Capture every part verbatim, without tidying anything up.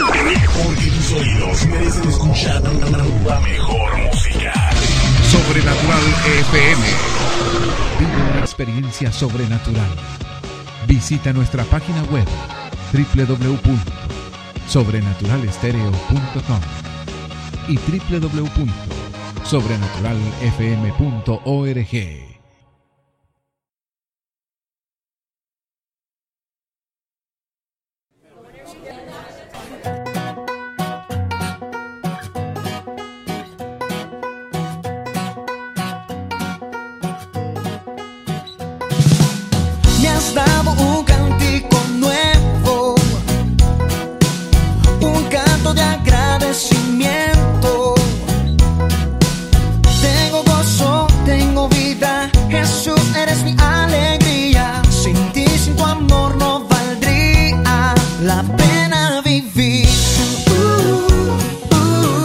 Porque tus oídos merecen escuchar la mejor música. Sobrenatural F M. Vive una experiencia sobrenatural. Visita nuestra página web doble u doble u doble u punto sobrenatural estéreo punto com y doble u doble u doble u punto sobrenatural f m punto org. Me has dado un cántico nuevo, un canto de agradecimiento. Tengo gozo, tengo vida, Jesús, eres mi alegría. Sin ti, sin tu amor no valdría la pena vivir. Uh, uh,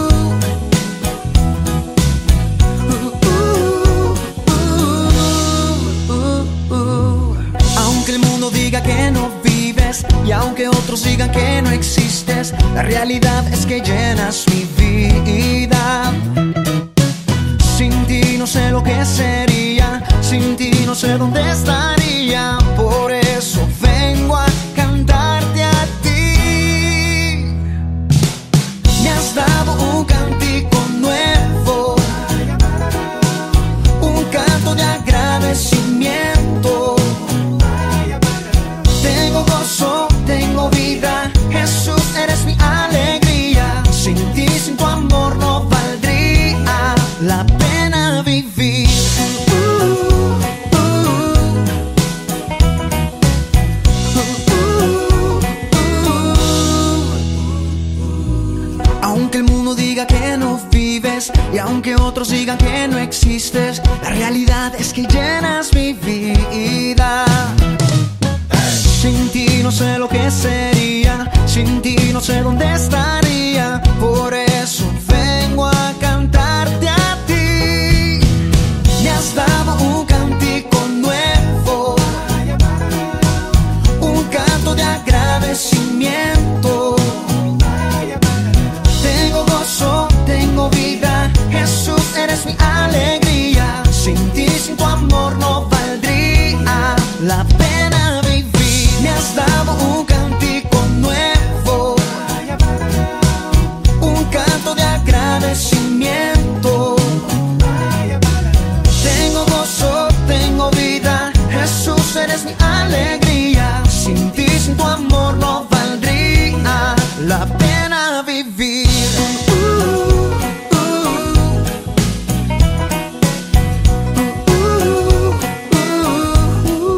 uh, uh, uh, uh. Aunque el mundo diga que no vives y aunque otros digan que no existes, la realidad es que llenas mi vida. Sin ti no sé lo que sería, sin ti no sé dónde estaría. Por eso vengo a cantarte a ti. Me has dado un cántico nuevo, un canto de agradecimiento. Tengo gozo, tengo vida, Jesús, eres mi alegría. Sin ti, sin tu amor no valdría la pena vivir. Uh, uh, uh, uh, uh. Aunque el mundo diga que no vives y aunque otros digan que no existes, la realidad es que llenas mi vida. Sin ti no sé lo que sería, sin ti no sé dónde estaría. Por eso vengo a cantarte a ti. Me has dado un cántico nuevo, un canto de agradecimiento. Tengo gozo, tengo vida, Jesús, eres mi alegría. Sin ti, sin tu amor no valdría la pena vivir. Me has dado un cántico nuevo, un canto de agradecimiento. Tengo gozo, tengo vida, Jesús, eres mi alegría. Sin ti, sin tu amor no valdría la pena vivir. Uh, uh, uh, uh, uh, uh.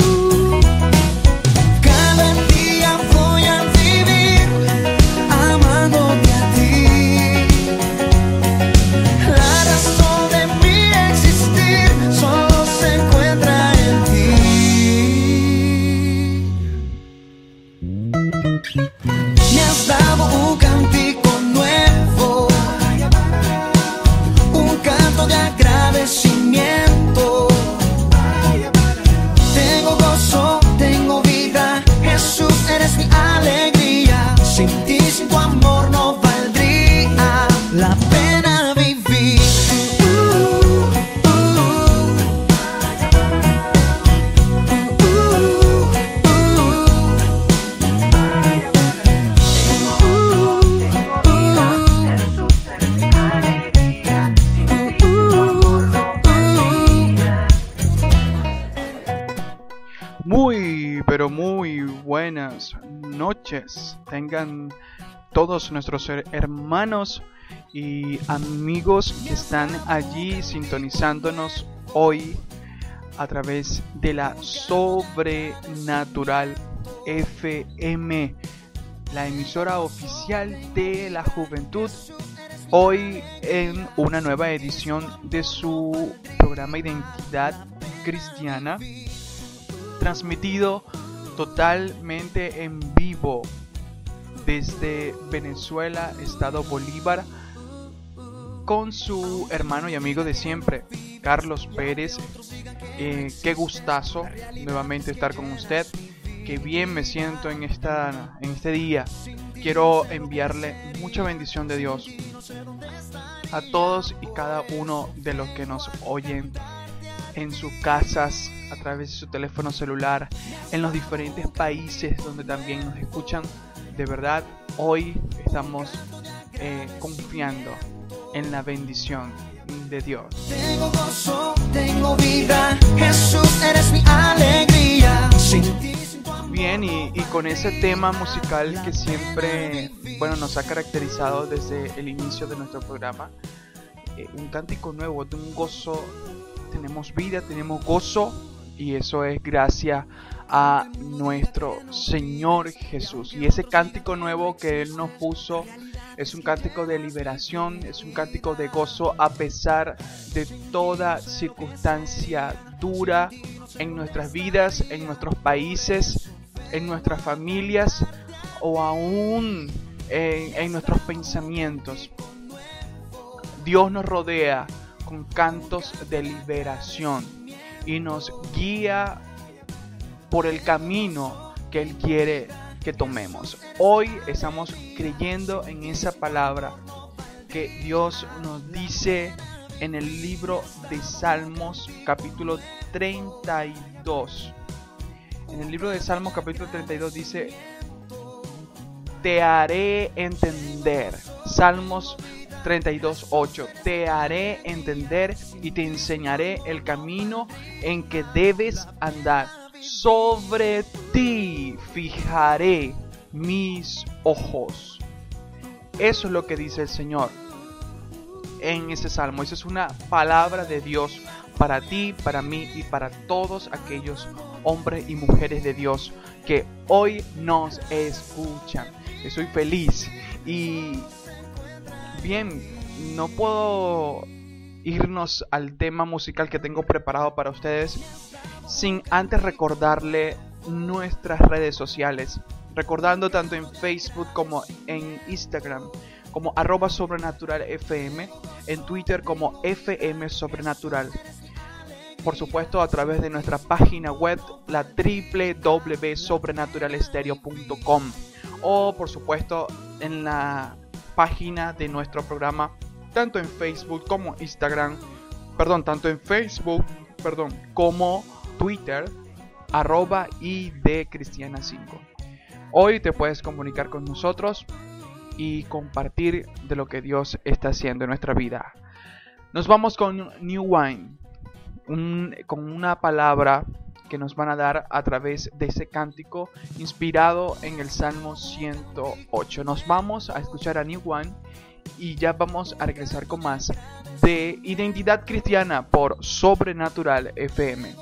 Cada día voy a vivir amándote a ti. La razón de mi existir solo se encuentra en ti. Me has dado un cántico nuevo, un canto de agradecimiento. Tengo gozo, tengo vida, Jesús, eres mi alegría. Sin ti, sin tu amor no valdría la pena vivir. Uh, uh, uh, Muy, pero muy buenas noches tengan todos nuestros hermanos y amigos que están allí sintonizándonos hoy a través de la Sobrenatural F M, la emisora oficial de la juventud, hoy en una nueva edición de su programa Identidad Cristiana, transmitido totalmente en vivo desde Venezuela, Estado Bolívar, con su hermano y amigo de siempre, Carlos Pérez. Eh, qué gustazo nuevamente estar con usted qué bien me siento en, esta, en este día. Quiero enviarle mucha bendición de Dios a todos y cada uno de los que nos oyen en sus casas, a través de su teléfono celular, en los diferentes países donde también nos escuchan. De verdad, hoy estamos eh, confiando en la bendición de Dios. Tengo gozo, tengo vida, Jesús, eres mi alegría. Sin ti, sin tu amor. Bien, y, y con ese tema musical que siempre, bueno, nos ha caracterizado desde el inicio de nuestro programa, eh, un cántico nuevo, de un gozo. Tenemos vida, tenemos gozo, y eso es gracias a nuestro Señor Jesús. Y ese cántico nuevo que Él nos puso es un cántico de liberación, es un cántico de gozo a pesar de toda circunstancia dura en nuestras vidas, en nuestros países, en nuestras familias o aún en, en nuestros pensamientos. Dios nos rodea con cantos de liberación y nos guía por el camino que Él quiere que tomemos. Hoy estamos creyendo en esa palabra que Dios nos dice en el libro de Salmos capítulo treinta y dos. En el libro de Salmos capítulo treinta y dos dice: te haré entender. Salmos treinta y dos, ocho. Te haré entender y te enseñaré el camino en que debes andar. Sobre ti fijaré mis ojos. Eso es lo que dice el Señor en ese salmo. Esa es una palabra de Dios para ti, para mí y para todos aquellos hombres y mujeres de Dios que hoy nos escuchan. Estoy feliz y bien, no puedo irnos al tema musical que tengo preparado para ustedes sin antes recordarle nuestras redes sociales, recordando tanto en Facebook como en Instagram como arroba sobrenatural fm, en Twitter como fm sobrenatural, por supuesto a través de nuestra página web, la doble u doble u doble u punto sobrenatural estéreo punto com, o por supuesto en la página de nuestro programa tanto en Facebook como Instagram, perdón, tanto en Facebook, perdón, como Twitter, arroba id cristiana cinco. Hoy te puedes comunicar con nosotros y compartir de lo que Dios está haciendo en nuestra vida. Nos vamos con New Wine, un, con una palabra que nos van a dar a través de ese cántico inspirado en el Salmo ciento ocho. Nos vamos a escuchar a New Wine y ya vamos a regresar con más de Identidad Cristiana por Sobrenatural F M.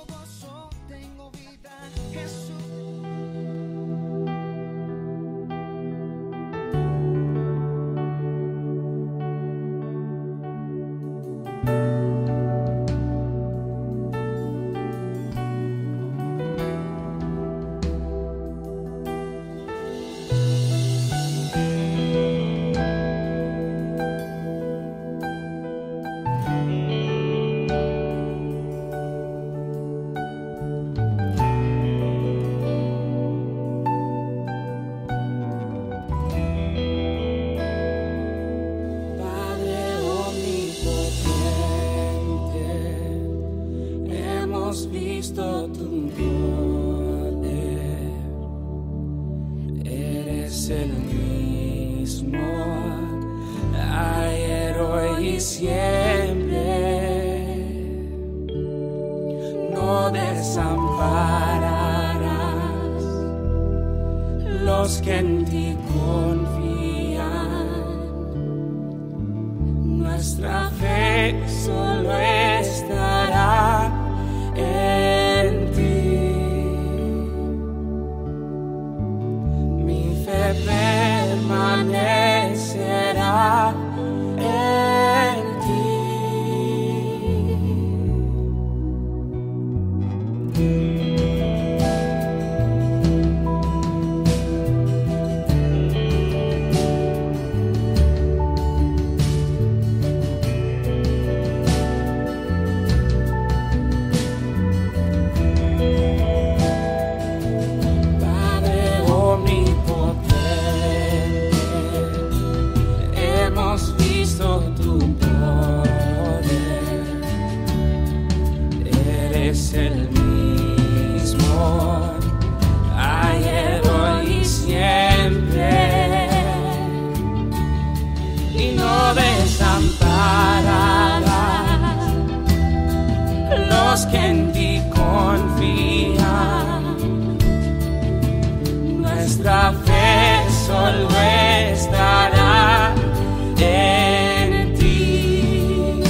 solo estará en ti.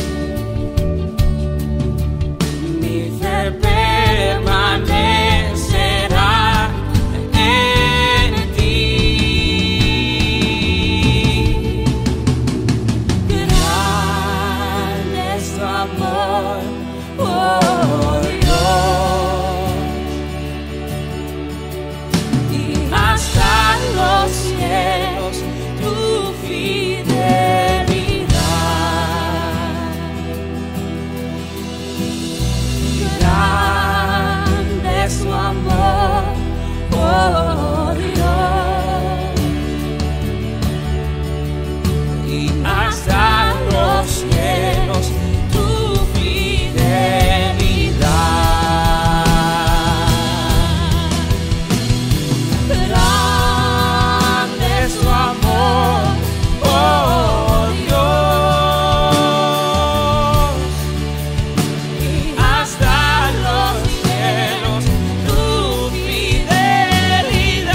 Mi fe permanecerá en ti. Grande es tu amor, oh Dios, y hasta los cielos tu fidelidad. Grande es tu amor, oh Dios, y hasta los cielos tu fidelidad. Grande es tu amor, oh Dios, y hasta los cielos tu fidelidad.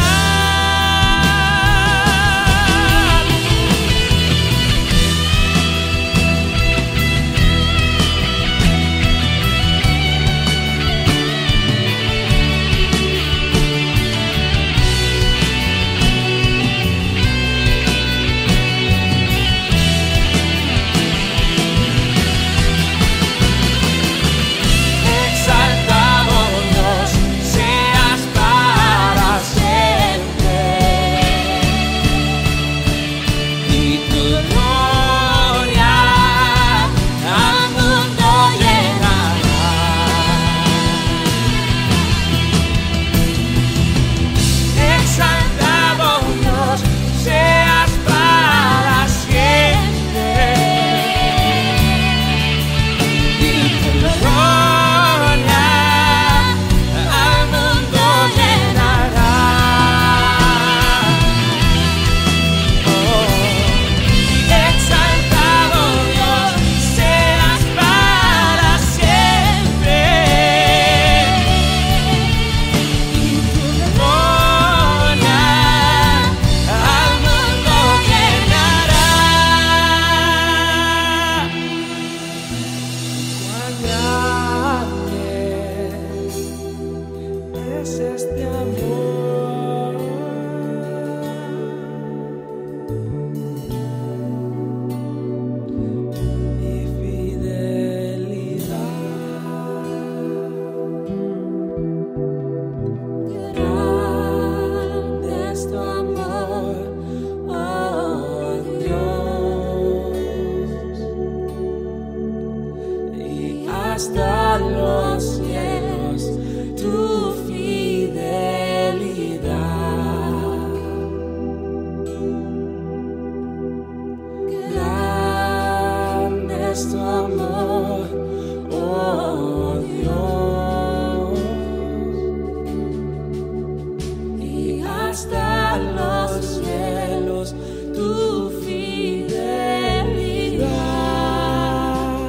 Exaltado Dios, seas para siempre, y tu gloria al mundo llenará. Exaltado Dios, seas para siempre, y tu gloria al mundo llenará. Oh, exaltado Dios, seas para siempre, y tu gloria al mundo llenará. Cuán grande es este amor, mi fidelidad. Grande es tu amor, oh Dios, y hasta los cielos tu fidelidad. Grande es tu amor, oh Dios, y hasta los cielos tu fidelidad.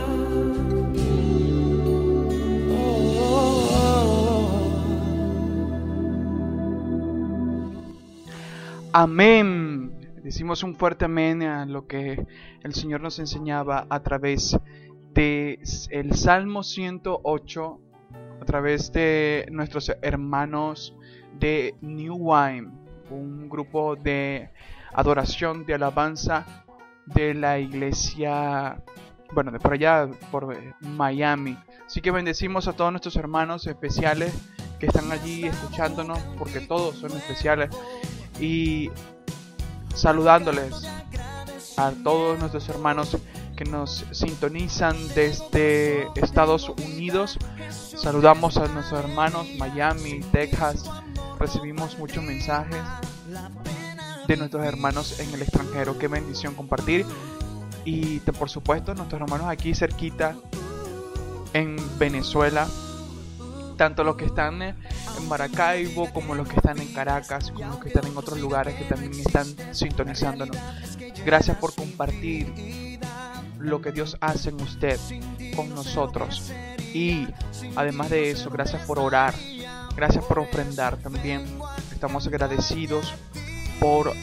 Amén. Decimos un fuerte amén a lo que el Señor nos enseñaba a través de el Salmo ciento ocho, a través de nuestros hermanos de New Wine, un grupo de adoración, de alabanza de la iglesia, bueno, de por allá, por Miami. Así que bendecimos a todos nuestros hermanos especiales que están allí escuchándonos, porque todos son especiales, y saludándoles a todos nuestros hermanos que nos sintonizan desde Estados Unidos. Saludamos a nuestros hermanos Miami, Texas. Recibimos muchos mensajes de nuestros hermanos en el extranjero. Qué bendición compartir. Y te, por supuesto nuestros hermanos aquí cerquita en Venezuela, tanto los que están en Maracaibo como los que están en Caracas, como los que están en otros lugares que también están sintonizándonos. Gracias por compartir lo que Dios hace en usted con nosotros, y además de eso, gracias por orar, gracias por ofrendar. También estamos agradecidos por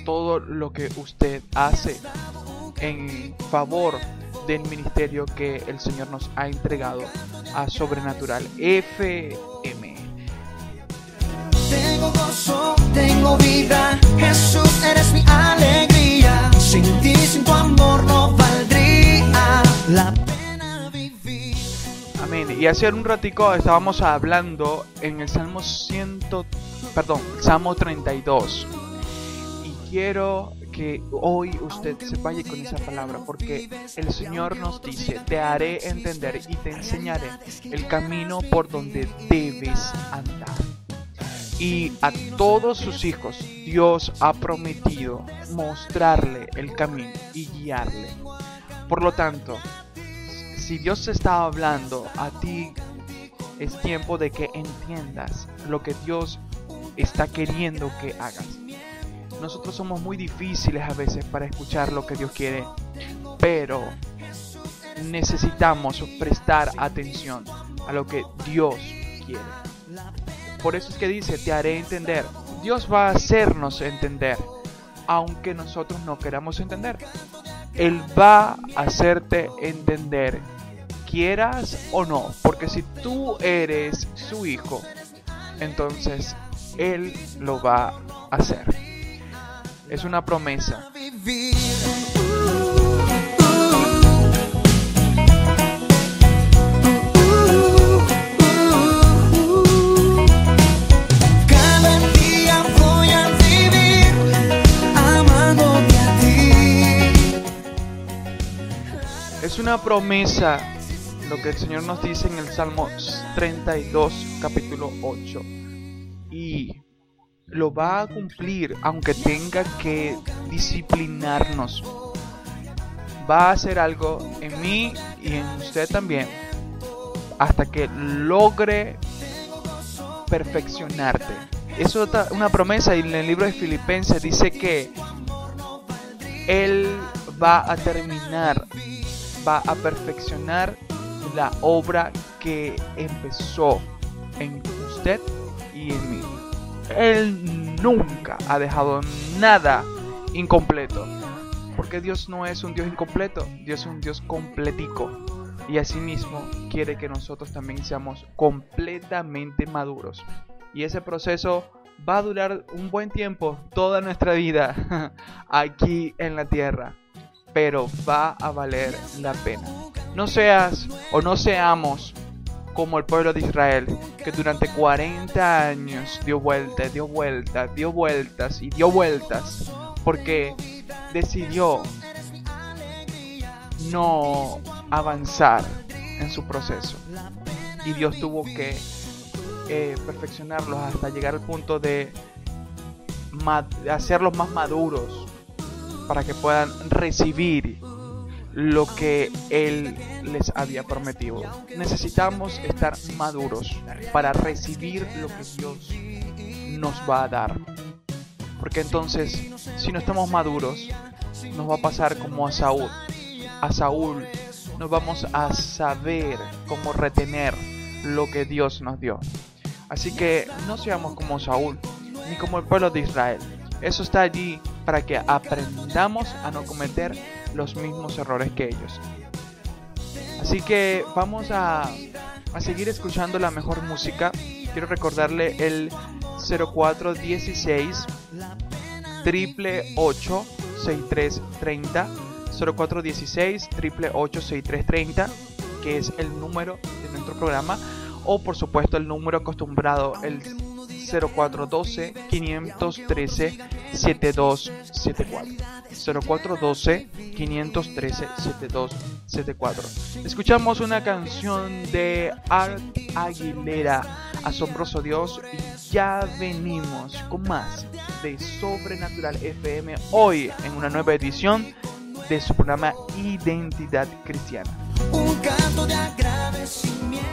todo lo que usted hace en favor del ministerio que el Señor nos ha entregado a Sobrenatural F M. Tengo gozo, tengo vida, Jesús, eres mi alegría. Sin ti, sin tu amor no valdría la pena vivir. Amén. Y hace un ratico estábamos hablando en el Salmo cien, perdón, Salmo treinta y dos. Y quiero que hoy usted se vaya con esa palabra, porque el Señor nos dice: te haré entender y te enseñaré el camino por donde debes andar. Y a todos sus hijos Dios ha prometido mostrarle el camino y guiarle. Por lo tanto, si Dios te está hablando a ti, es tiempo de que entiendas lo que Dios está queriendo que hagas. Nosotros somos muy difíciles a veces para escuchar lo que Dios quiere, pero necesitamos prestar atención a lo que Dios quiere. Por eso es que dice: te haré entender. Dios va a hacernos entender, aunque nosotros no queramos entender. Él va a hacerte entender, quieras o no, porque si tú eres su hijo, entonces Él lo va a hacer. Es una promesa. Cada día voy a vivir amándote a ti. Es una promesa lo que el Señor nos dice en el Salmo treinta y dos, capítulo ocho. Y lo va a cumplir, aunque tenga que disciplinarnos. Va a hacer algo en mí y en usted también, hasta que logre perfeccionarte. Es otra, una promesa, y en el libro de Filipenses dice que Él va a terminar, va a perfeccionar la obra que empezó en usted y en mí. Él nunca ha dejado nada incompleto, porque Dios no es un Dios incompleto, Dios es un Dios completico, y asimismo quiere que nosotros también seamos completamente maduros. Y ese proceso va a durar un buen tiempo, toda nuestra vida aquí en la tierra, pero va a valer la pena. No seas o no seamos como el pueblo de Israel, que durante cuarenta años dio vueltas, dio vueltas, dio vueltas y dio vueltas, porque decidió no avanzar en su proceso. Y Dios tuvo que eh, perfeccionarlos hasta llegar al punto de hacerlos más maduros, para que puedan recibir lo que Él les había prometido. Necesitamos estar maduros para recibir lo que Dios nos va a dar, porque entonces, si no estamos maduros, nos va a pasar como a Saúl. A Saúl no vamos a saber cómo retener lo que Dios nos dio. Así que no seamos como Saúl, ni como el pueblo de Israel. Eso está allí para que aprendamos a no cometer los mismos errores que ellos. Así que vamos a, a seguir escuchando la mejor música. Quiero recordarle el cero cuatro dieciséis, triple ocho, sesenta y tres treinta, cero cuatro dieciséis, triple ocho, sesenta y tres treinta, que es el número de nuestro programa, o por supuesto el número acostumbrado, el cero cuatro doce, quinientos trece, setenta y dos setenta y cuatro. cero cuatro doce, quinientos trece, setenta y dos setenta y cuatro. Escuchamos una canción de Art Aguilera, Asombroso Dios, y ya venimos con más de Sobrenatural F M, hoy en una nueva edición de su programa Identidad Cristiana. Un canto de agradecimiento.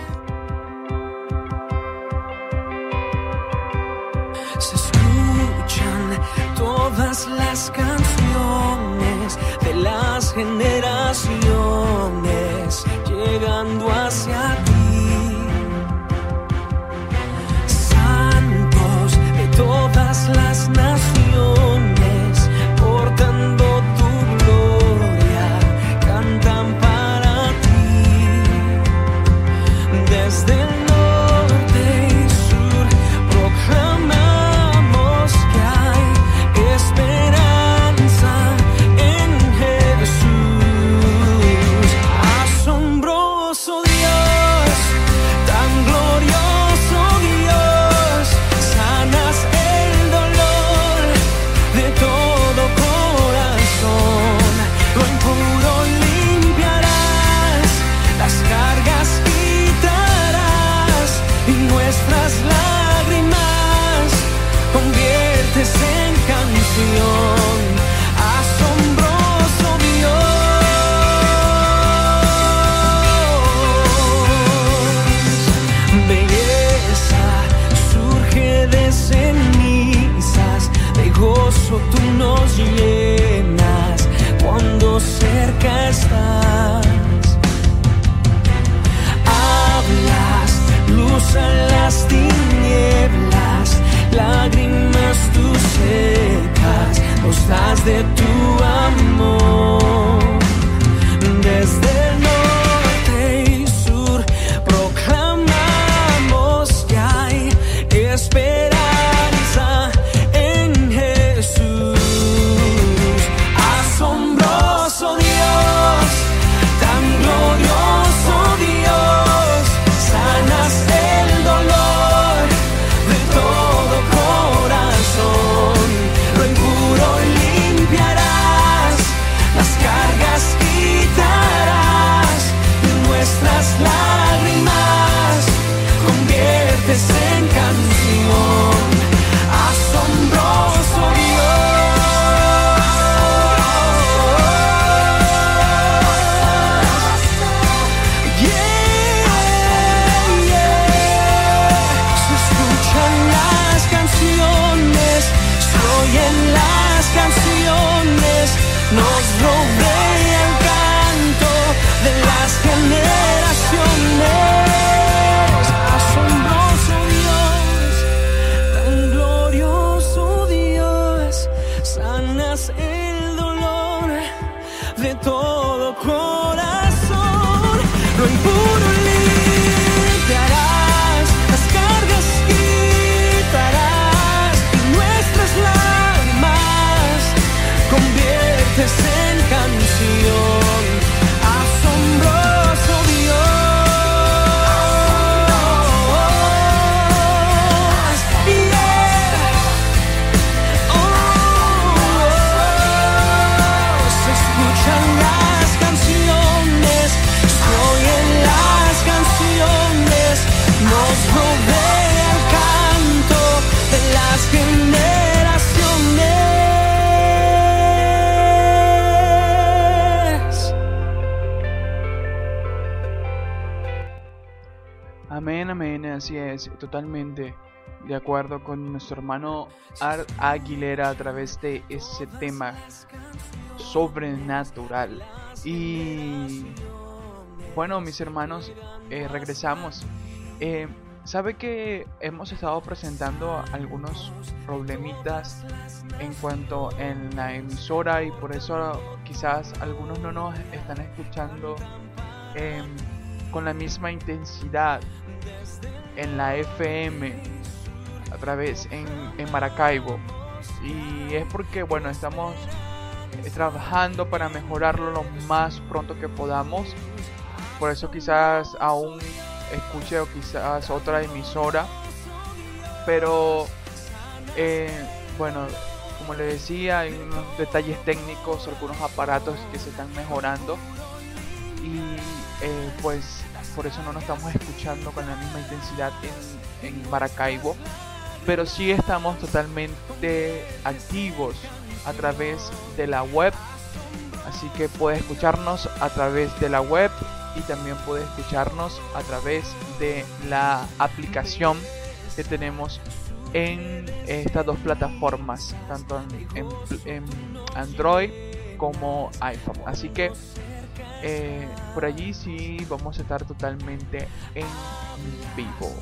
Se escuchan todas las canciones de las generaciones llegando hacia ti. Santos de todas las naciones nos llenas cuando cerca estás. Hablas luz a las tinieblas, lágrimas tú secas, nos das de tu amor. Desde el norte y sur proclamamos que hay esperanza en Jesús. Asombroso Dios, tan glorioso Dios, sanas el dolor de todo corazón, lo impuro limpiarás, las cargas quitarás, y nuestras lágrimas conviertes en canción. Asombroso Dios, yeah, yeah. Se escuchan las canciones, se oyen las canciones, nos rodea el canto de las generaciones. Asombroso Dios, tan glorioso Dios, sanas el dolor de todo corazón, lo impuro limpiarás, las cargas quitarás, y nuestras lágrimas conviertes en canción. Asombroso Dios, yeah. Oh, se escuchan las canciones, se oyen las canciones, nos rodea el canto de las generaciones. Amén, amén, así es, totalmente de acuerdo con nuestro hermano Art Aguilera a través de ese tema sobrenatural. Y bueno, mis hermanos, eh, regresamos. Eh, Sabe que hemos estado presentando algunos problemitas en cuanto en la emisora, y por eso quizás algunos no nos están escuchando eh, con la misma intensidad en la F M a través en, en Maracaibo. Y es porque bueno, estamos eh, trabajando para mejorarlo lo más pronto que podamos. Por eso quizás aún escuche o quizás otra emisora, pero eh, bueno, como le decía, hay unos detalles técnicos, algunos aparatos que se están mejorando, y eh, pues por eso no nos estamos escuchando con la misma intensidad en, en Maracaibo, pero sí estamos totalmente activos a través de la web, así que puede escucharnos a través de la web y también puede escucharnos a través de la aplicación que tenemos en estas dos plataformas, tanto en, en, en Android como iPhone. Así que eh, por allí sí vamos a estar totalmente en vivo.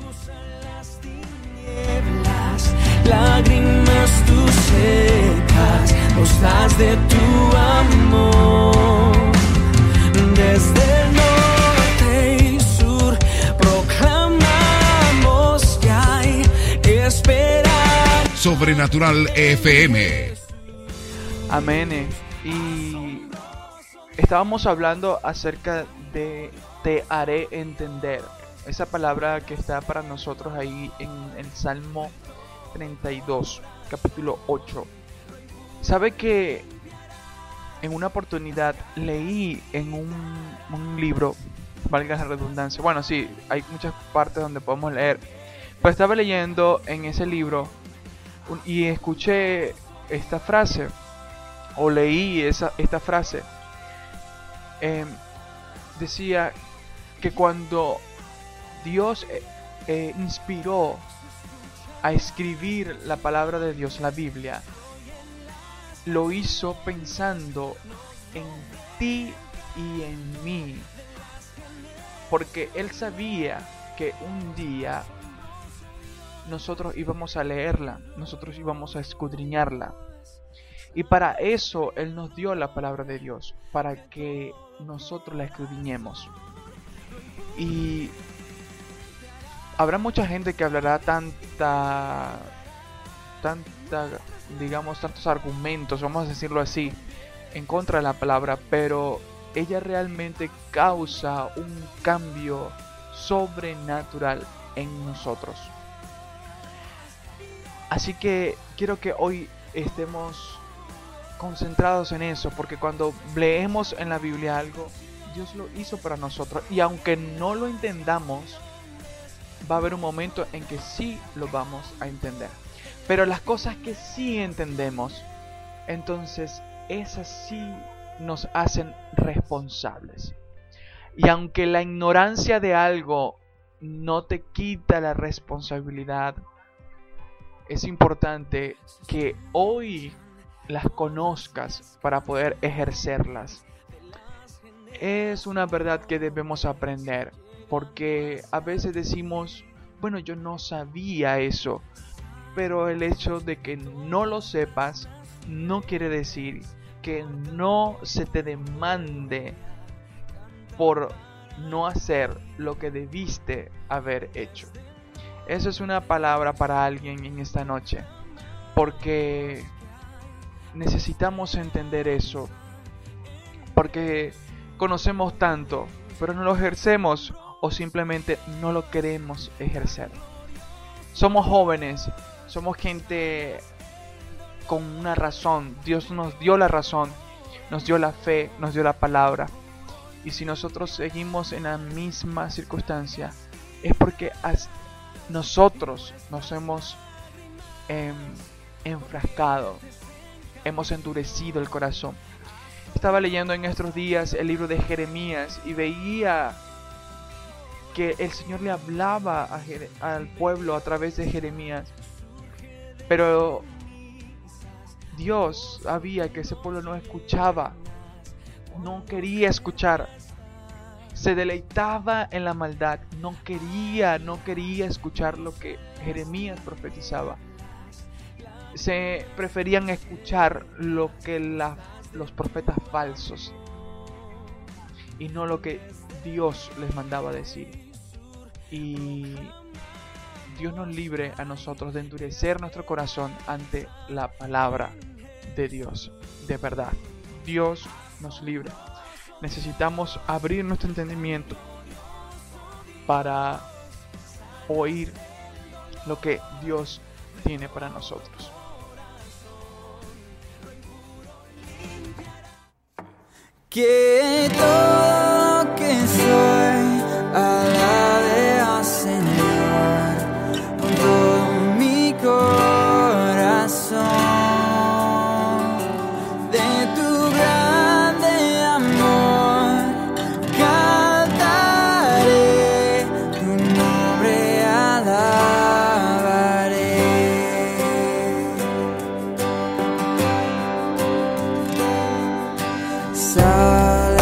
Lágrimas tú secas, nos das de tu amor. Desde el norte y sur proclamamos que hay esperanza. Sobrenatural F M. Amén. Y estábamos hablando acerca de te haré entender. Esa palabra que está para nosotros ahí en el Salmo treinta y dos, capítulo ocho. ¿Sabe que en una oportunidad leí en un, un libro, valga la redundancia, bueno sí, hay muchas partes donde podemos leer, pero estaba leyendo en ese libro un, y escuché esta frase, o leí esa, esta frase, eh, decía que cuando Dios eh, eh, inspiró a escribir la palabra de Dios, la Biblia, lo hizo pensando en ti y en mí, porque Él sabía que un día nosotros íbamos a leerla, nosotros íbamos a escudriñarla. Y para eso Él nos dio la palabra de Dios, para que nosotros la escudriñemos. Y habrá mucha gente que hablará tanta, tanta, digamos, tantos argumentos, vamos a decirlo así, en contra de la palabra, pero ella realmente causa un cambio sobrenatural en nosotros. Así que quiero que hoy estemos concentrados en eso, porque cuando leemos en la Biblia algo, Dios lo hizo para nosotros, y aunque no lo entendamos, va a haber un momento en que sí lo vamos a entender. Pero las cosas que sí entendemos, entonces esas sí nos hacen responsables. Y aunque la ignorancia de algo no te quita la responsabilidad, es importante que hoy las conozcas para poder ejercerlas. Es una verdad que debemos aprender, porque a veces decimos, bueno, yo no sabía eso, pero el hecho de que no lo sepas no quiere decir que no se te demande por no hacer lo que debiste haber hecho. Eso es una palabra para alguien en esta noche, porque necesitamos entender eso, porque conocemos tanto, pero no lo ejercemos o simplemente no lo queremos ejercer. Somos jóvenes, somos gente con una razón. Dios nos dio la razón, nos dio la fe, nos dio la palabra. Y si nosotros seguimos en la misma circunstancia, es porque nosotros nos hemos eh, enfrascado, hemos endurecido el corazón. Estaba leyendo en estos días el libro de Jeremías y veía que el Señor le hablaba a Jere- al pueblo a través de Jeremías, pero Dios sabía que ese pueblo no escuchaba, no quería escuchar, se deleitaba en la maldad, no quería, no quería escuchar lo que Jeremías profetizaba. Se preferían escuchar lo que la, los profetas falsos y no lo que Dios les mandaba decir. Y Dios nos libre a nosotros de endurecer nuestro corazón ante la palabra de Dios, de verdad. Dios nos libre. Necesitamos abrir nuestro entendimiento para oír lo que Dios tiene para nosotros. Que todo lo que soy alabe al Señor con todo mi corazón. De tu grande amor cantaré, tu nombre alabaré. Sale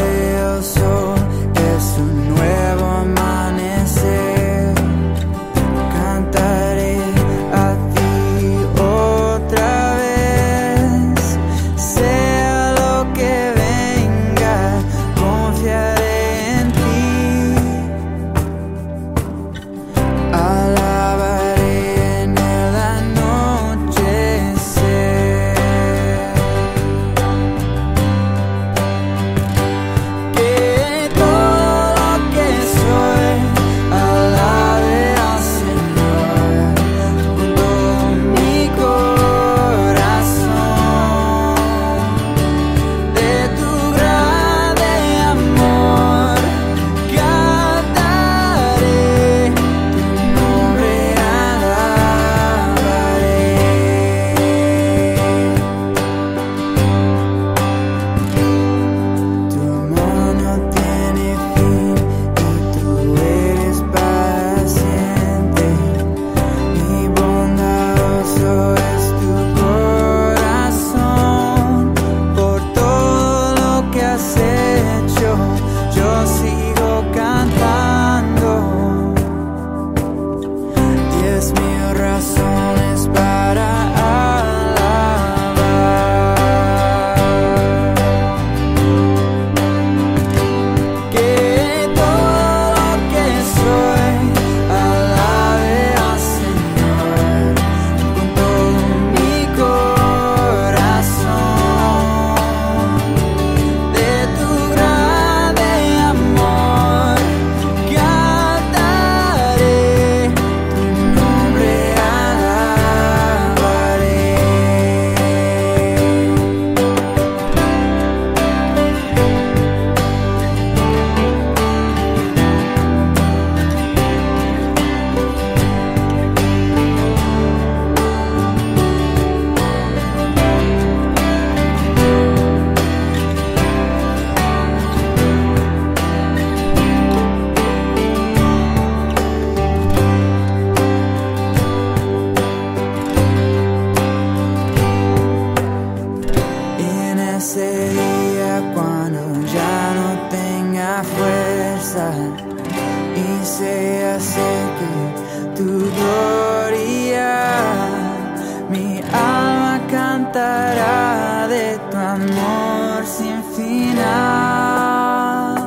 ese día cuando ya no tenga fuerza y se acerque tu gloria, mi alma cantará de tu amor sin final.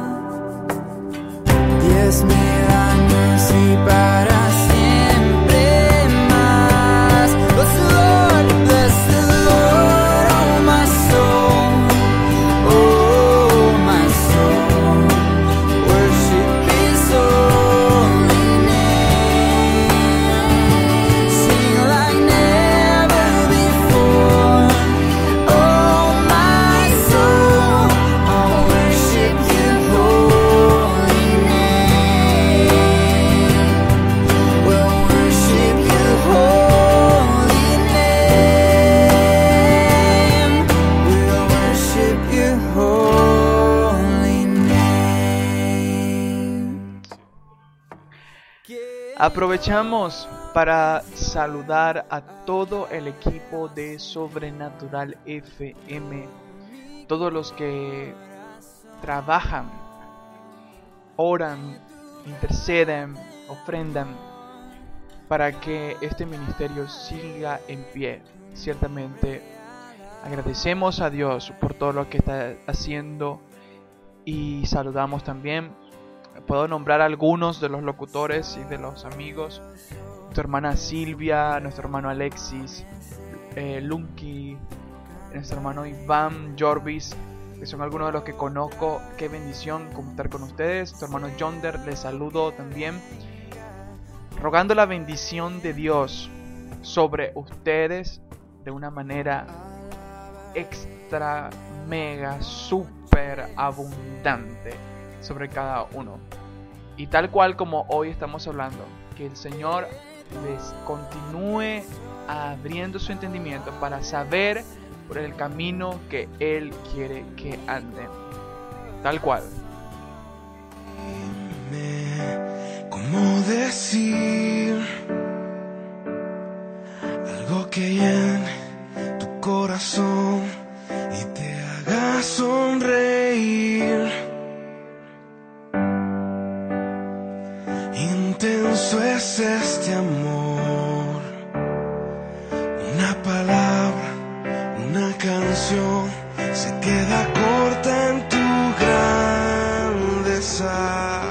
Diez mil años y para siempre más. Bless the Lord, bless the Lord, oh my soul, oh my soul, worship His holy name. Sing like never before, oh my soul, I'll worship Your holy name. We'll worship Your holy name. We'll worship Your holy name. Aprovechamos para saludar a todo el equipo de Sobrenatural F M, todos los que trabajan, oran, interceden, ofrendan para que este ministerio siga en pie. Ciertamente agradecemos a Dios por todo lo que está haciendo y saludamos también. Puedo nombrar algunos de los locutores y de los amigos: tu hermana Silvia, nuestro hermano Alexis, eh, Lunky, nuestro hermano Iván, Jorvis, que son algunos de los que conozco. Qué bendición contar con ustedes. Tu hermano Yonder, les saludo también, rogando la bendición de Dios sobre ustedes de una manera extra, mega, super abundante sobre cada uno. Y tal cual como hoy estamos hablando, que el Señor les continúe abriendo su entendimiento para saber por el camino que Él quiere que anden. Tal cual. ¿Cómo decir algo que llene tu corazón y te haga sonreír? Intenso es este amor, una palabra, una canción, se queda corta en tu grandeza.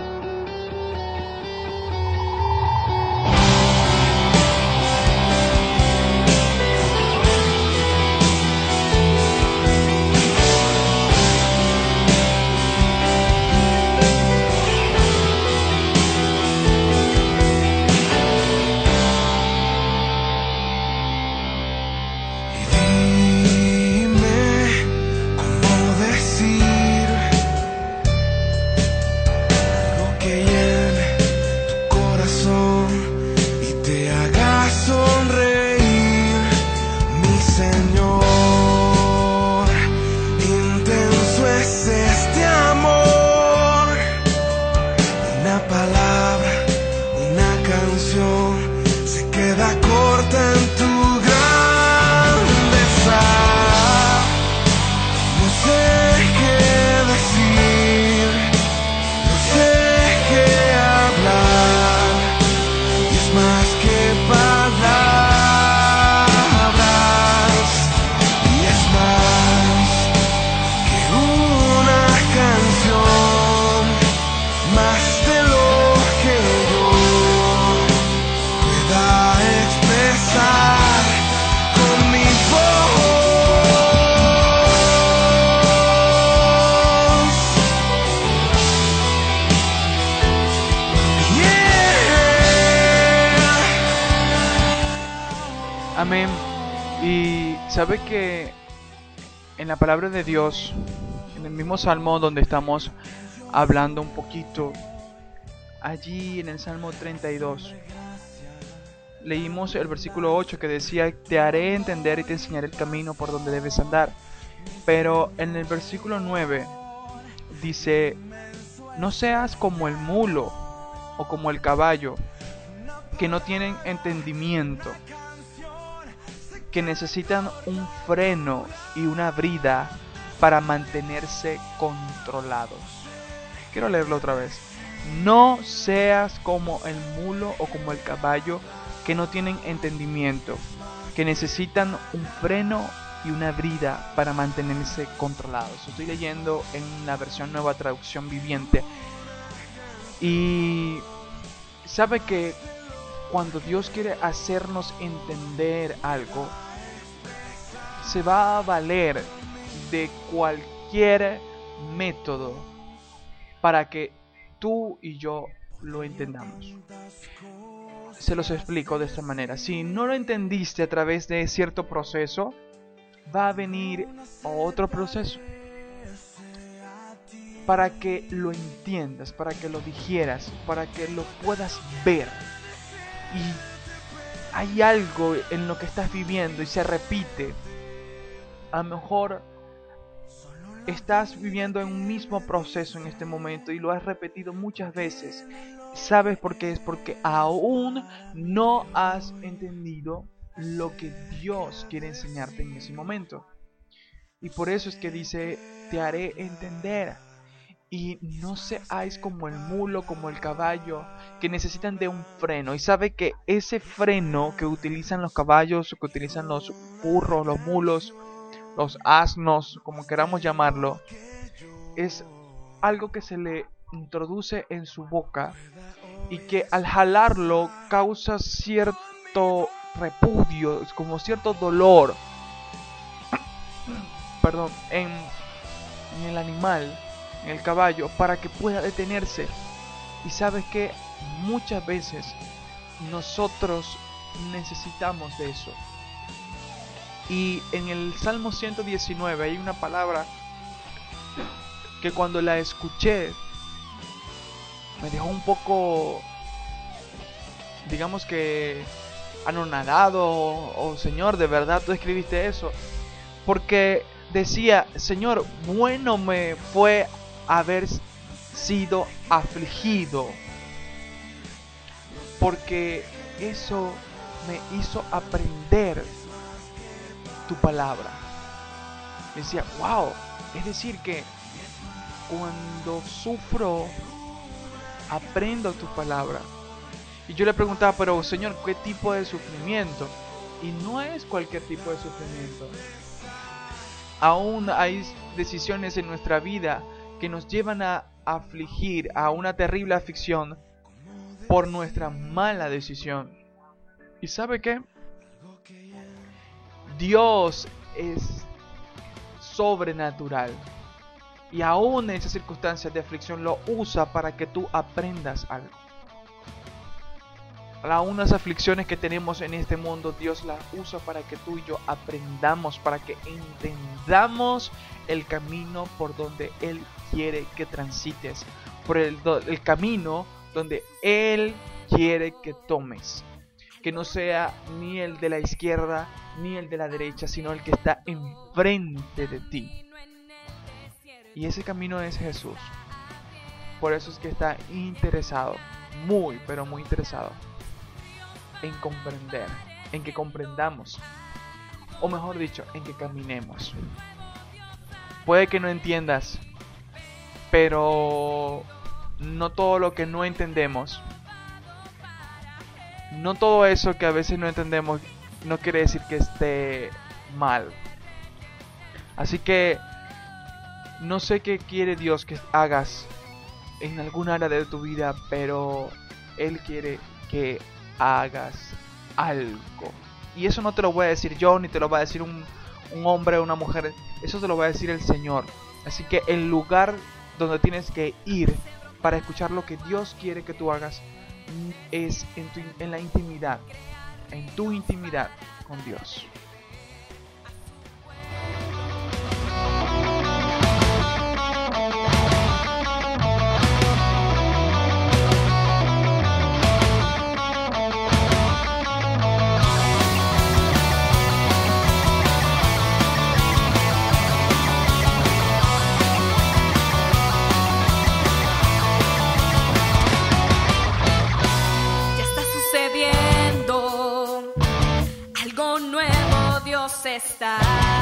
Amén. Y sabe que en la palabra de Dios, en el mismo salmo donde estamos hablando un poquito, allí en el Salmo treinta y dos, leímos el versículo ocho que decía: te haré entender y te enseñaré el camino por donde debes andar. Pero en el versículo nueve dice: no seas como el mulo o como el caballo, que no tienen entendimiento, que necesitan un freno y una brida para mantenerse controlados. Quiero leerlo otra vez. No seas como el mulo o como el caballo que no tienen entendimiento, que necesitan un freno y una brida para mantenerse controlados. Estoy leyendo en la versión Nueva Traducción Viviente. Y sabe que cuando Dios quiere hacernos entender algo, se va a valer de cualquier método para que tú y yo lo entendamos. Se los explico de esta manera. Si no lo entendiste a través de cierto proceso, va a venir otro proceso para que lo entiendas, para que lo digieras, para que lo puedas ver. Y hay algo en lo que estás viviendo y se repite. A lo mejor estás viviendo en un mismo proceso en este momento y lo has repetido muchas veces. ¿Sabes por qué? Es porque aún no has entendido lo que Dios quiere enseñarte en ese momento. Y por eso es que dice, te haré entender. Y no seáis como el mulo, como el caballo, que necesitan de un freno. Y sabe que ese freno que utilizan los caballos, que utilizan los burros, los mulos, los asnos, como queramos llamarlo, es algo que se le introduce en su boca y que al jalarlo causa cierto repudio, como cierto dolor, perdón, en, en el animal, en el caballo, para que pueda detenerse. Y sabes que muchas veces nosotros necesitamos de eso. Y en el Salmo ciento diecinueve hay una palabra que cuando la escuché me dejó un poco, digamos que anonadado. Oh, Señor, ¿de verdad tú escribiste eso? Porque decía, Señor, bueno me fue haber sido afligido, porque eso me hizo aprender tu palabra. Decía, wow, es decir que cuando sufro aprendo tu palabra. Y yo le preguntaba, pero Señor, ¿qué tipo de sufrimiento? Y no es cualquier tipo de sufrimiento. Aún hay decisiones en nuestra vida que nos llevan a afligir, a una terrible aflicción por nuestra mala decisión. ¿Y sabe qué? Dios es sobrenatural. Y aún en esas circunstancias de aflicción lo usa para que tú aprendas algo. Aún las aflicciones que tenemos en este mundo, Dios las usa para que tú y yo aprendamos, para que entendamos el camino por donde Él quiere que transites, por el, el camino donde Él quiere que tomes. Que no sea ni el de la izquierda ni el de la derecha, sino el que está enfrente de ti. Y ese camino es Jesús. Por eso es que está interesado, muy, pero muy interesado, en comprender, en que comprendamos, o mejor dicho, en que caminemos. Puede que no entiendas, pero no todo lo que no entendemos, no todo eso que a veces no entendemos, no quiere decir que esté mal. Así que no sé qué quiere Dios que hagas en algún área de tu vida, pero Él quiere que hagas algo. Y eso no te lo voy a decir yo, ni te lo va a decir un, un hombre o una mujer. Eso te lo va a decir el Señor. Así que el lugar donde tienes que ir para escuchar lo que Dios quiere que tú hagas es en, tu, en la intimidad, en tu intimidad con Dios. Ya está sucediendo algo nuevo. está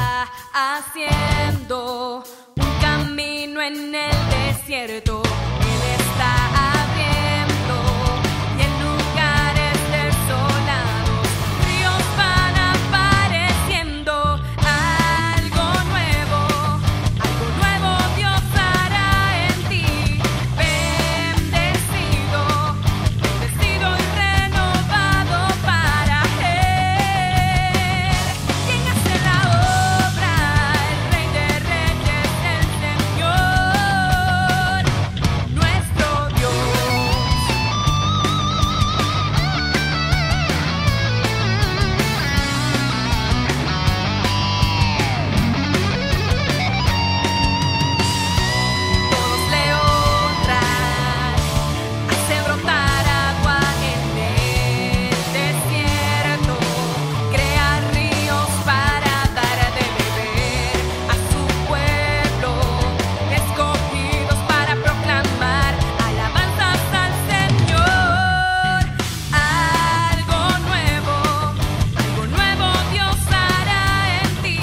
haciendo un camino en el desierto. Él está abriendo y en lugares desolados ríos van apareciendo. Algo nuevo, algo nuevo Dios hará en ti. Bendecido, bendecido y renovado para Él. ¿Quién hace la obra? El Rey de Reyes, el Señor, nuestro Dios. Todos le honran, hace brotar agua en el desierto, crea ríos para dar de beber a su pueblo, escogidos para proclamar alabanzas al Señor. Algo nuevo, algo nuevo Dios hará en ti.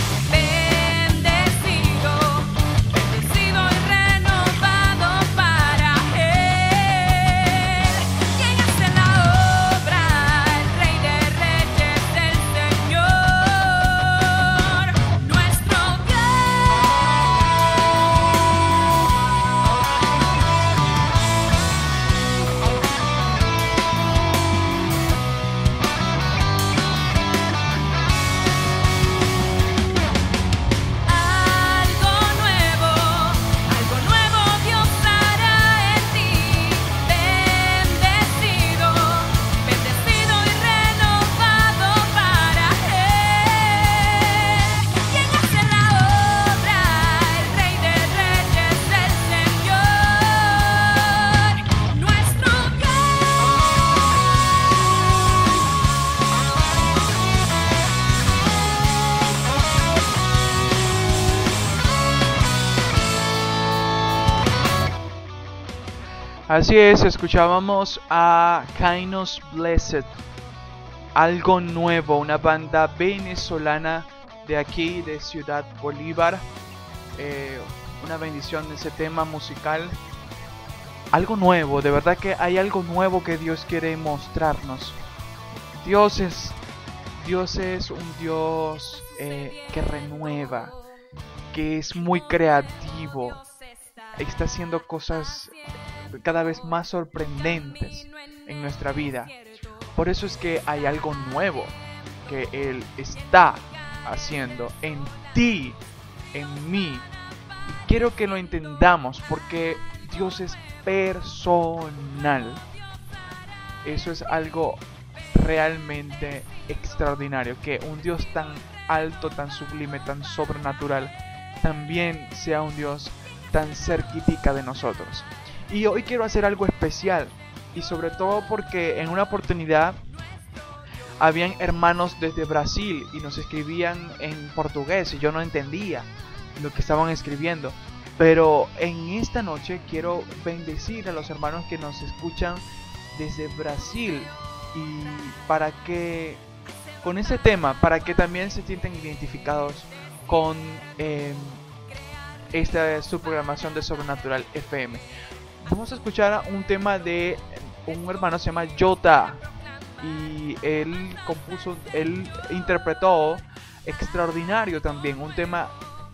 Bendecido, bendecido y renovado para Él. ¿Quién hace la obra? El Rey de Reyes, el Señor, nuestro Algo nuevo, algo nuevo Dios hará en ti. Bendecido, bendecido y renovado para Él. ¿Quién hace la obra? El Rey de Reyes, el Señor, nuestro Así es, escuchábamos a Kainos Blessed, algo nuevo, una banda venezolana de aquí, de Ciudad Bolívar. Eh, una bendición ese tema musical. Algo nuevo, de verdad que hay algo nuevo que Dios quiere mostrarnos. Dios es, Dios es un Dios eh, que renueva, que es muy creativo, está haciendo cosas cada vez más sorprendentes en nuestra vida. Por eso es que hay algo nuevo que Él está haciendo en ti, en mí. Y quiero que lo entendamos porque Dios es personal. Eso es algo realmente extraordinario, que un Dios tan alto, tan sublime, tan sobrenatural, también sea un Dios tan cerquitica de nosotros. Y hoy quiero hacer algo especial, y sobre todo porque en una oportunidad habían hermanos desde Brasil y nos escribían en portugués y yo no entendía lo que estaban escribiendo. Pero en esta noche quiero bendecir a los hermanos que nos escuchan desde Brasil, y para que con ese tema, para que también se sientan identificados con eh, esta subprogramación de Sobrenatural F M. Vamos a escuchar un tema de un hermano, se llama Jota, y él compuso, él interpretó extraordinario también, un tema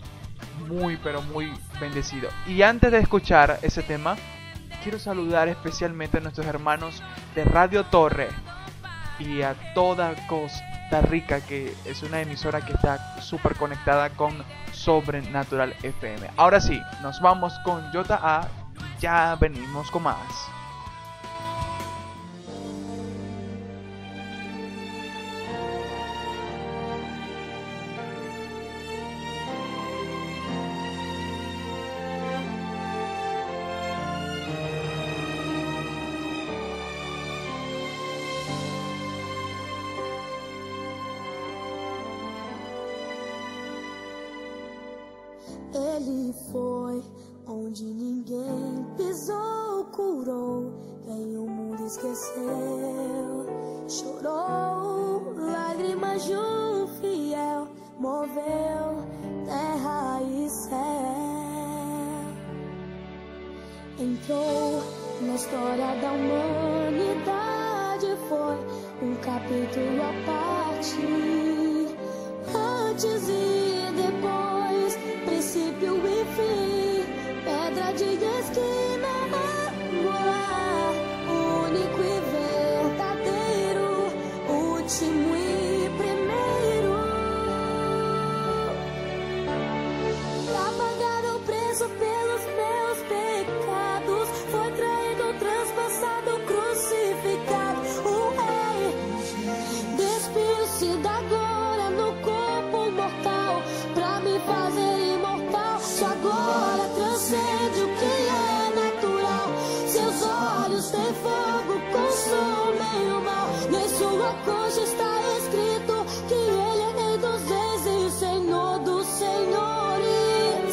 muy pero muy bendecido. Y antes de escuchar ese tema, quiero saludar especialmente a nuestros hermanos de Radio Torre y a toda Costa Rica, que es una emisora que está súper conectada con Sobrenatural F M. Ahora sí, nos vamos con Jota A, ya venimos con más. Ele foi onde ninguém pisou, curou quem o mundo esqueceu. Chorou lágrimas de um fiel, moveu terra e céu. Entrou na história da humanidade, foi um capítulo à parte. Antes e depois, princípio e fim, pedra de esquina, amor, único e verdadeiro, último e primeiro. Pra pagar o preço pelos meus pecados, foi traído, transpassado, crucificado. O rei despiu-se da glória no corpo mortal, pra me fazer imortal. Sua glória transcende o que é natural. Seus olhos têm fogo, consumem o mal. Nem sua coxa está escrito que ele é rei dos reis e senhor dos senhores.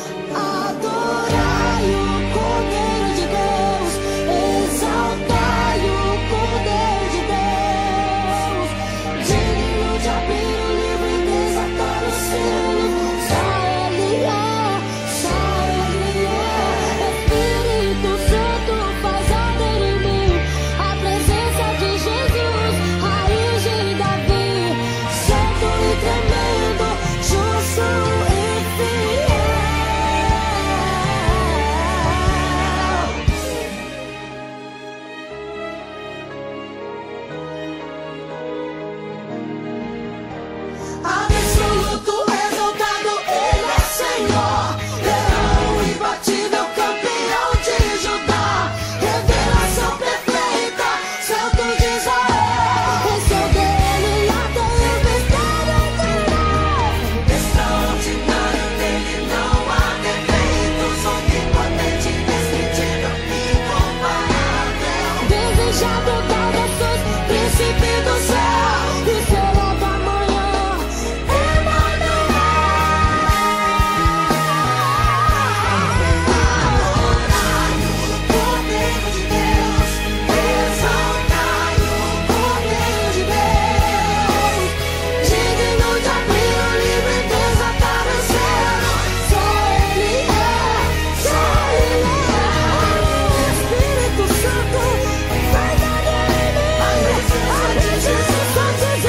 Adorai o Cordeiro de Deus, exaltai o Cordeiro de Deus, digno de abrir o livro e desatar o selo. Só ele é, só ele é. Espírito Santo faz arder em mim a presença de Jesus, raiz de Davi, santo e tremendo, justo e fiel. Absoluto, exaltado, ele é Senhor, leão imbatível, campeão de Judá, revelação perfeita, santo de Israel. Esse é o dele, lá tem o mistério eterno. Extraordinário, nele não há defeitos, onipotente, indescritível, incomparável. Desejado da Jesus, príncipe do céu, estrela da manhã, Adorai o Cordeiro de Deus, exaltai o Cordeiro de Deus, digno de abrir o livro e desatar o selo. Só ele é, só ele é. Espírito Santo faz arder em mim a presença de Jesus, santo de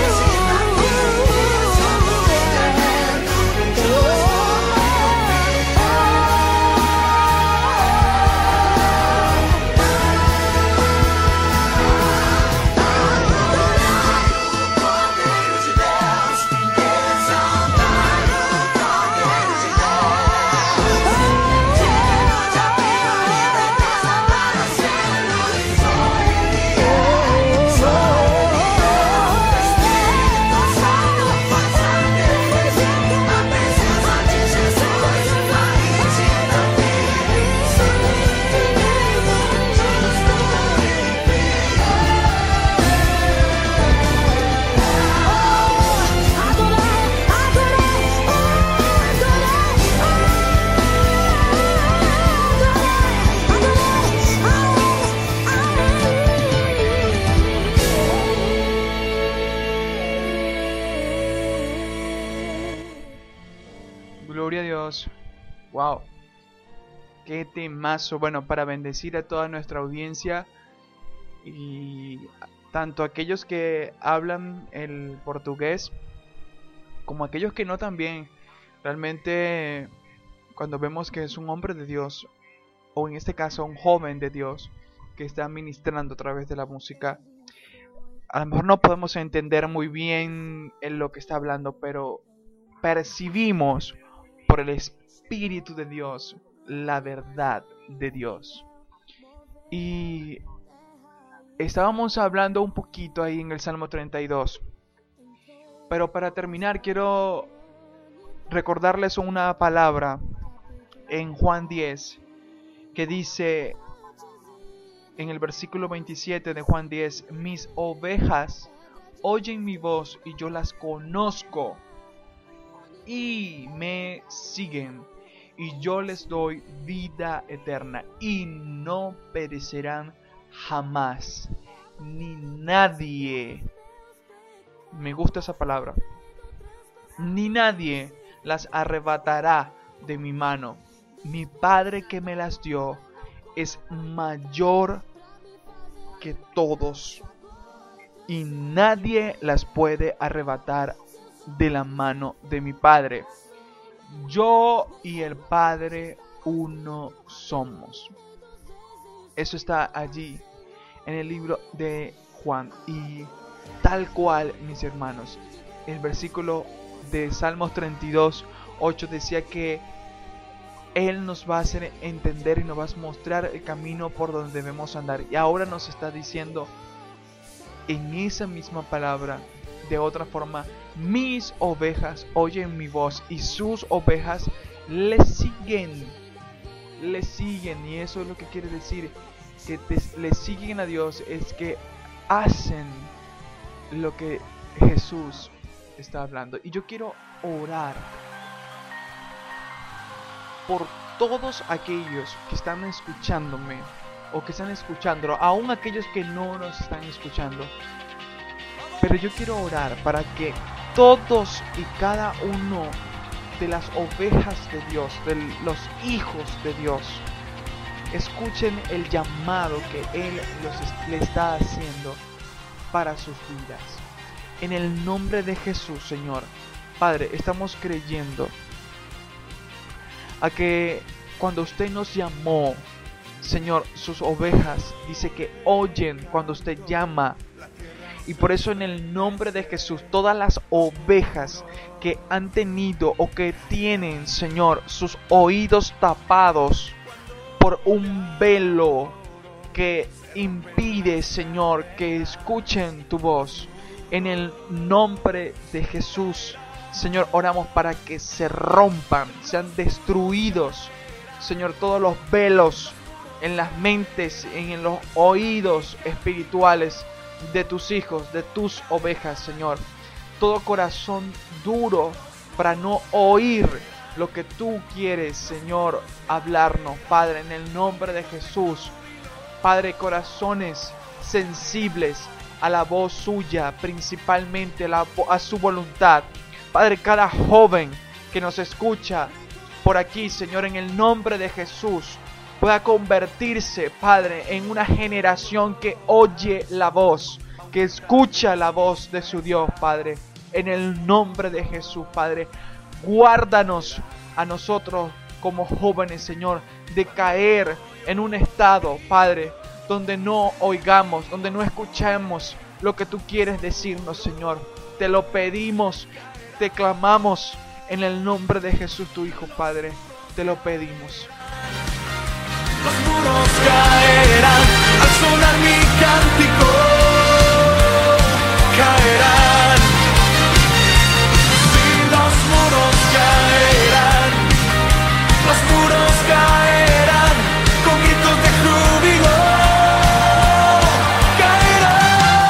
Gloria a Dios. Wow. Qué temazo. Bueno, para bendecir a toda nuestra audiencia y tanto aquellos que hablan el portugués como aquellos que no también. Realmente cuando vemos que es un hombre de Dios, o en este caso un joven de Dios que está ministrando a través de la música, a lo mejor no podemos entender muy bien en lo que está hablando, pero percibimos por el Espíritu de Dios la verdad de Dios. Y estábamos hablando un poquito ahí en el Salmo treinta y dos, pero para terminar quiero recordarles una palabra en Juan diez que dice en el versículo veintisiete de Juan diez: mis ovejas oyen mi voz y yo las conozco y me siguen, y yo les doy vida eterna y no perecerán jamás, ni nadie, me gusta esa palabra, ni nadie las arrebatará de mi mano. Mi Padre que me las dio es mayor que todos, y nadie las puede arrebatar de la mano de mi Padre. Yo y el Padre uno somos. Eso está allí en el libro de Juan. Y tal cual, mis hermanos, el versículo de Salmos treinta y dos, ocho decía que Él nos va a hacer entender y nos va a mostrar el camino por donde debemos andar. Y ahora nos está diciendo en esa misma palabra, de otra forma: mis ovejas oyen mi voz y sus ovejas le siguen. Le siguen. Y eso es lo que quiere decir, que te, le siguen a Dios, es que hacen lo que Jesús está hablando. Y yo quiero orar por todos aquellos que están escuchándome o que están escuchándolo, aún aquellos que no nos están escuchando. Pero yo quiero orar para que todos y cada uno de las ovejas de Dios, de los hijos de Dios, escuchen el llamado que Él los, le está haciendo para sus vidas. En el nombre de Jesús, Señor. Padre, estamos creyendo a que cuando usted nos llamó, Señor, sus ovejas, dice que oyen cuando usted llama. Y por eso en el nombre de Jesús, todas las ovejas que han tenido o que tienen, Señor, sus oídos tapados por un velo que impide, Señor, que escuchen tu voz, en el nombre de Jesús, Señor, oramos para que se rompan, sean destruidos, Señor, todos los velos en las mentes, en los oídos espirituales de tus hijos, de tus ovejas, Señor. Todo corazón duro para no oír lo que tú quieres, Señor, hablarnos, Padre, en el nombre de Jesús. Padre, corazones sensibles a la voz suya, principalmente a, la, a su voluntad. Padre, cada joven que nos escucha por aquí, Señor, en el nombre de Jesús, pueda convertirse, Padre, en una generación que oye la voz, que escucha la voz de su Dios, Padre. En el nombre de Jesús, Padre, guárdanos a nosotros como jóvenes, Señor, de caer en un estado, Padre, donde no oigamos, donde no escuchemos lo que tú quieres decirnos, Señor. Te lo pedimos, te clamamos en el nombre de Jesús, tu Hijo, Padre. Te lo pedimos. Los muros caerán al sonar mi cántico, caerán. Sí, los muros caerán, los muros caerán con gritos de júbilo, caerán.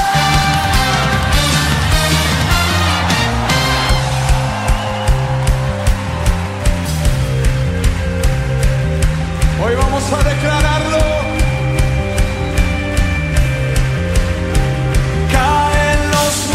Hoy vamos a declararlo. Caen los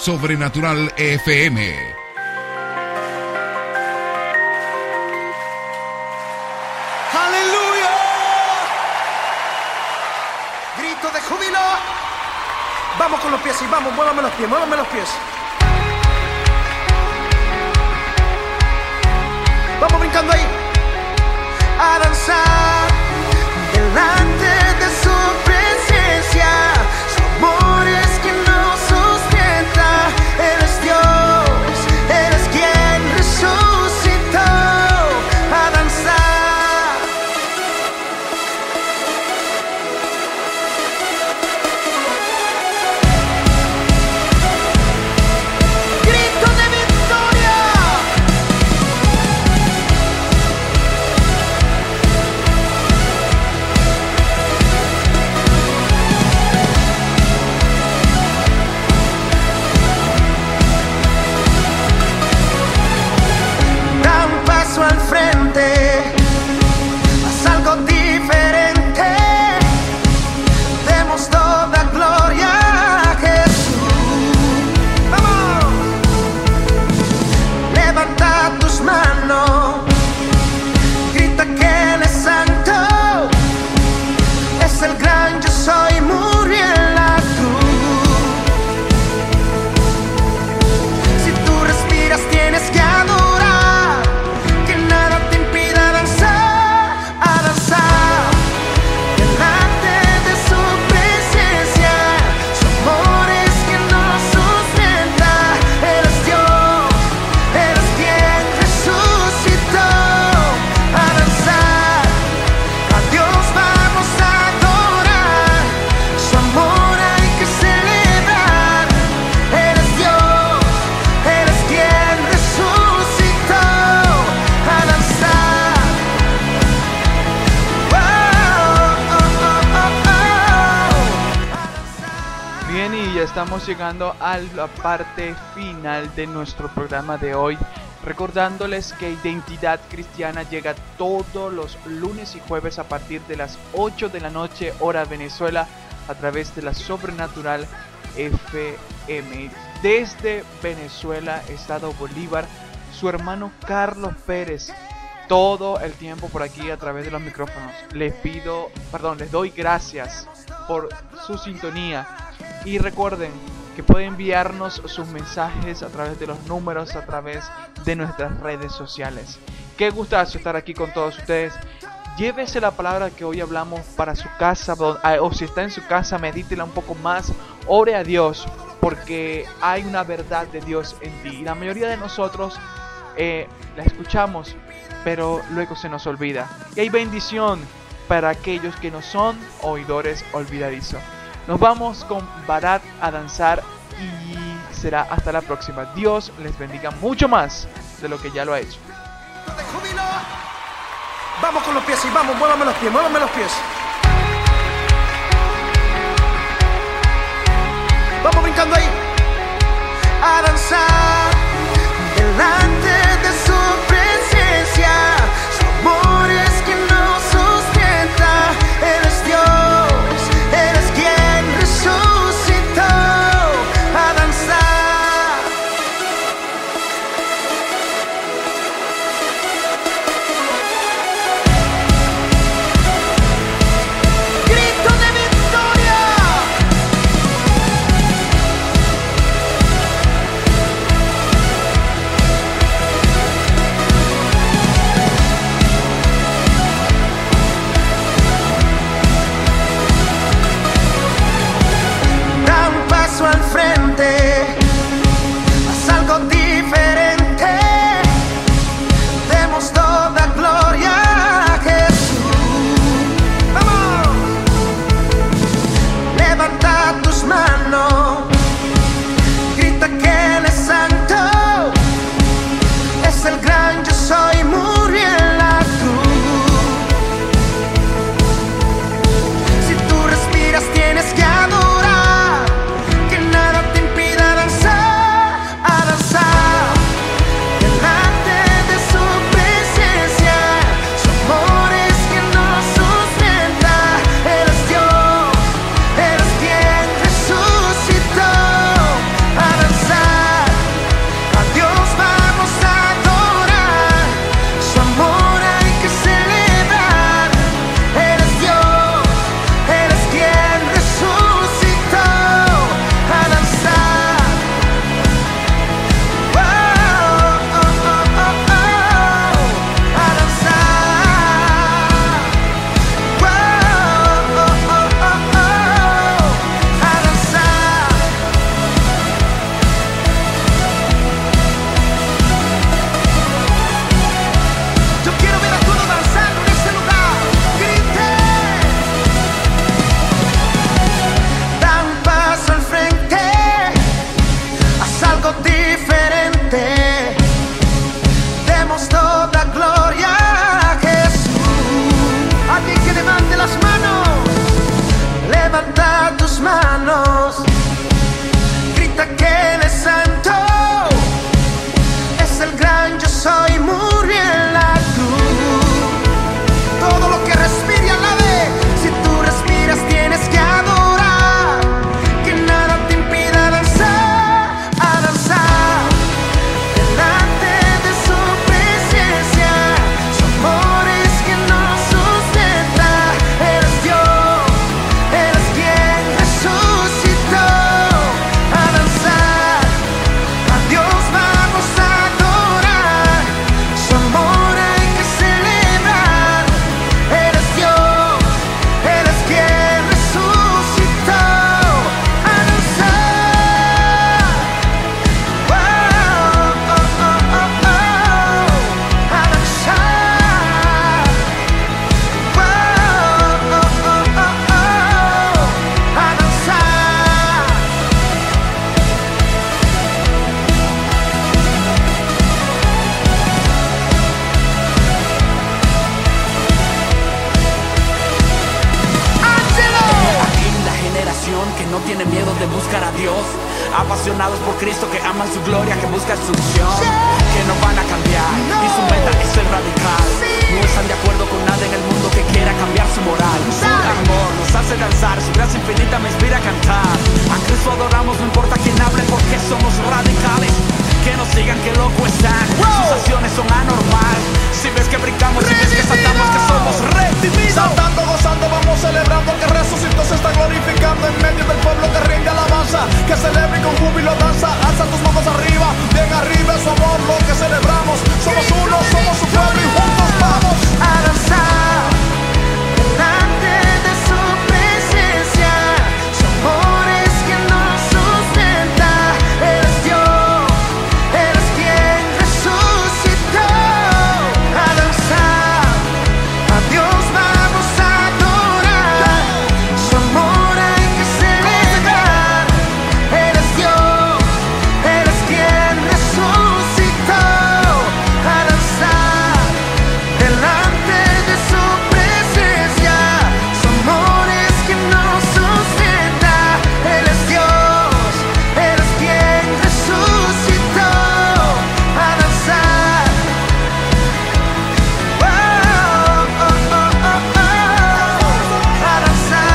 Sobrenatural F M. ¡Aleluya! Grito de júbilo. Vamos con los pies y vamos, muévame los pies, muévame los pies. Vamos brincando ahí. A danzar delante de su presencia. Su amor es quien nos sustenta. Él es Dios, Él es quien resucitó. A danzar. Grito de victoria. Da un paso al frente, haz algo diferente. Demos toda gloria a Jesús. ¡Vamos! Levanta tus manos, grita que Él es santo. Es el gran yo soy, murió en la cruz. Si tú respiras tienes que adorar, que nada te impida danzar, a danzar delante de su presencia. Su amor es quien nos sustenta. Él es Dios, Él es quien resucitó. A danzar, a Dios vamos a adorar. Su amor hay que celebrar. Él es Dios, Él es quien resucitó. A danzar. Oh, oh, oh, oh, oh. Bien, y ya estamos llegando a la parte final de nuestro programa de hoy, recordándoles que Identidad Cristiana llega todos los lunes y jueves a partir de las ocho de la noche, hora Venezuela, a través de la Sobrenatural F M. Desde Venezuela, Estado Bolívar, su hermano Carlos Pérez, todo el tiempo por aquí a través de los micrófonos. Les pido, perdón, les doy gracias por su sintonía. Y recuerden que pueden enviarnos sus mensajes a través de los números, a través de nuestras redes sociales. Qué gustazo estar aquí con todos ustedes. Llévese la palabra que hoy hablamos para su casa, o si está en su casa, medítela un poco más. Ore a Dios, porque hay una verdad de Dios en ti. Y la mayoría de nosotros eh, la escuchamos, pero luego se nos olvida. Y hay bendición para aquellos que no son oidores olvidadizos. Nos vamos con Barat a danzar y será hasta la próxima. Dios les bendiga mucho más de lo que ya lo ha hecho. De júbilo. Vamos con los pies y vamos, muévame los pies, muévame los pies. Vamos brincando ahí. A danzar delante de su presencia. Su amor es quien nos sustenta. Él es Dios, Él es quien resucitó. A danzar. Grito de victoria. tus manos, grita que Él es santo, es el gran yo soy, murió en la cruz. Todo lo que respire alabe, si tú respiras tienes que adorar, que nada te impida danzar, a danzar delante de su presencia. Su amor es que nos sustenta, eres Dios, eres quien resucitó, a danzar, a Dios vamos a adorar, su amor hay que celebrar, eres Dios, eres quien resucitó, a danzar, oh, oh, oh, oh, oh, a danzar, oh, oh, oh, oh, oh, a danzar. Aquí la generación que no tiene miedo de buscar a Dios, apasionados por Cristo, que aman su gloria, que buscan su unción, que no van a cambiar y su meta es ser radical. No están de acuerdo con nada en el mundo que quiera cambiar su moral. Su amor nos hace danzar, su gracia infinita me inspira a cantar. A Cristo adoramos, no importa quién hable, porque somos radicales. Que nos digan que loco están, sus acciones son anormal. Si ves que brincamos, si ves que saltamos, que somos redimidos. Saltando, gozando, vamos celebrando que resucitó, se está glorificando en medio del pueblo que rinde alabanza, que celebre y con júbilo danza. Alza tus manos arriba, bien arriba es su amor lo que celebramos. Somos uno, somos su pueblo y juntos vamos a danzar delante de su presencia. Su amor es quien nos sustenta, eres Dios, eres quien resucitó, a danzar, a Dios vamos a adorar, su amor hay que celebrar, eres Dios, eres quien resucitó, a danzar delante de su presencia. Su amor es quien nos sustenta, Él es Dios, eres quien resucitó, a danzar, oh, oh, oh, oh, oh, a danzar,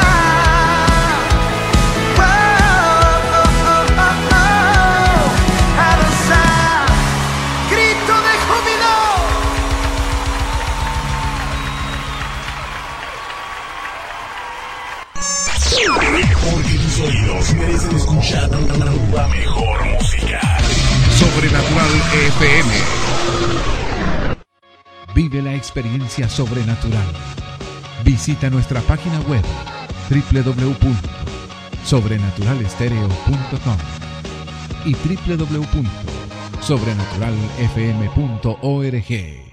oh, oh, oh, oh, oh, a danzar, grito de júbilo. Porque tus oídos merecen escuchar la mejor música. Sobrenatural F M. Vive la experiencia sobrenatural. Visita nuestra página web doble u doble u doble u punto sobrenatural estéreo punto com y doble u doble u doble u punto sobrenatural f m punto org.